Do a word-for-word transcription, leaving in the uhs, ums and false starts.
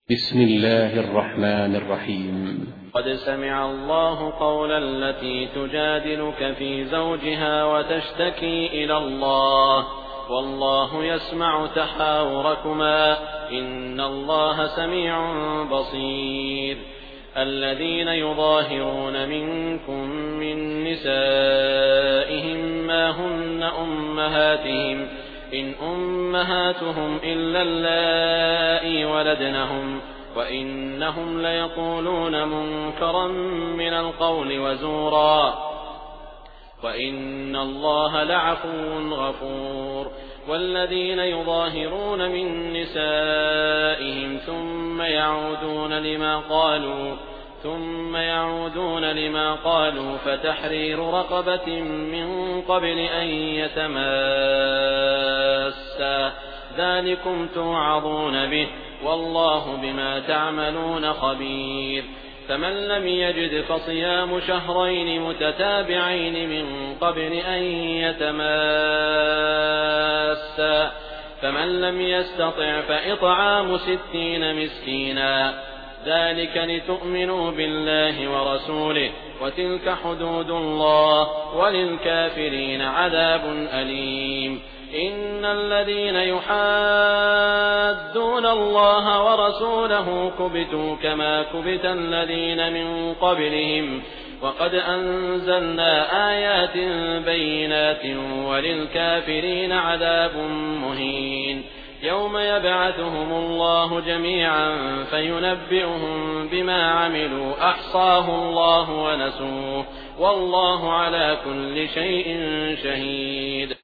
بسم الله الرحمن الرحيم. قد سمع الله قول التي تجادلك في زوجها وتشتكي إلى الله والله يسمع تحاوركما إن الله سميع بصير. الذين يظاهرون منكم من نسائهم ما هن أمهاتهم إن أمهاتهم إلا اللائي ولدنهم وإنهم ليقولون منكرا من القول وزورا وإن الله لعفو غفور. والذين يظاهرون من نسائهم ثم يعودون لما قالوا ثم يعودون لما قالوا فتحرير رقبة من قبل أن يتماسا ذلكم توعظون به والله بما تعملون خبير. فمن لم يجد فصيام شهرين متتابعين من قبل أن يتماسا فمن لم يستطع فإطعام ستين مسكينا ذلك لتؤمنوا بالله ورسوله وتلك حدود الله وللكافرين عذاب أليم. إن الذين يحادون الله ورسوله كبتوا كما كبت الذين من قبلهم وقد أنزلنا آيات بينات وللكافرين عذاب مهين. يوم يبعثهم الله جميعا فينبئهم بما عملوا أحصاه الله ونسوه والله على كل شيء شهيد.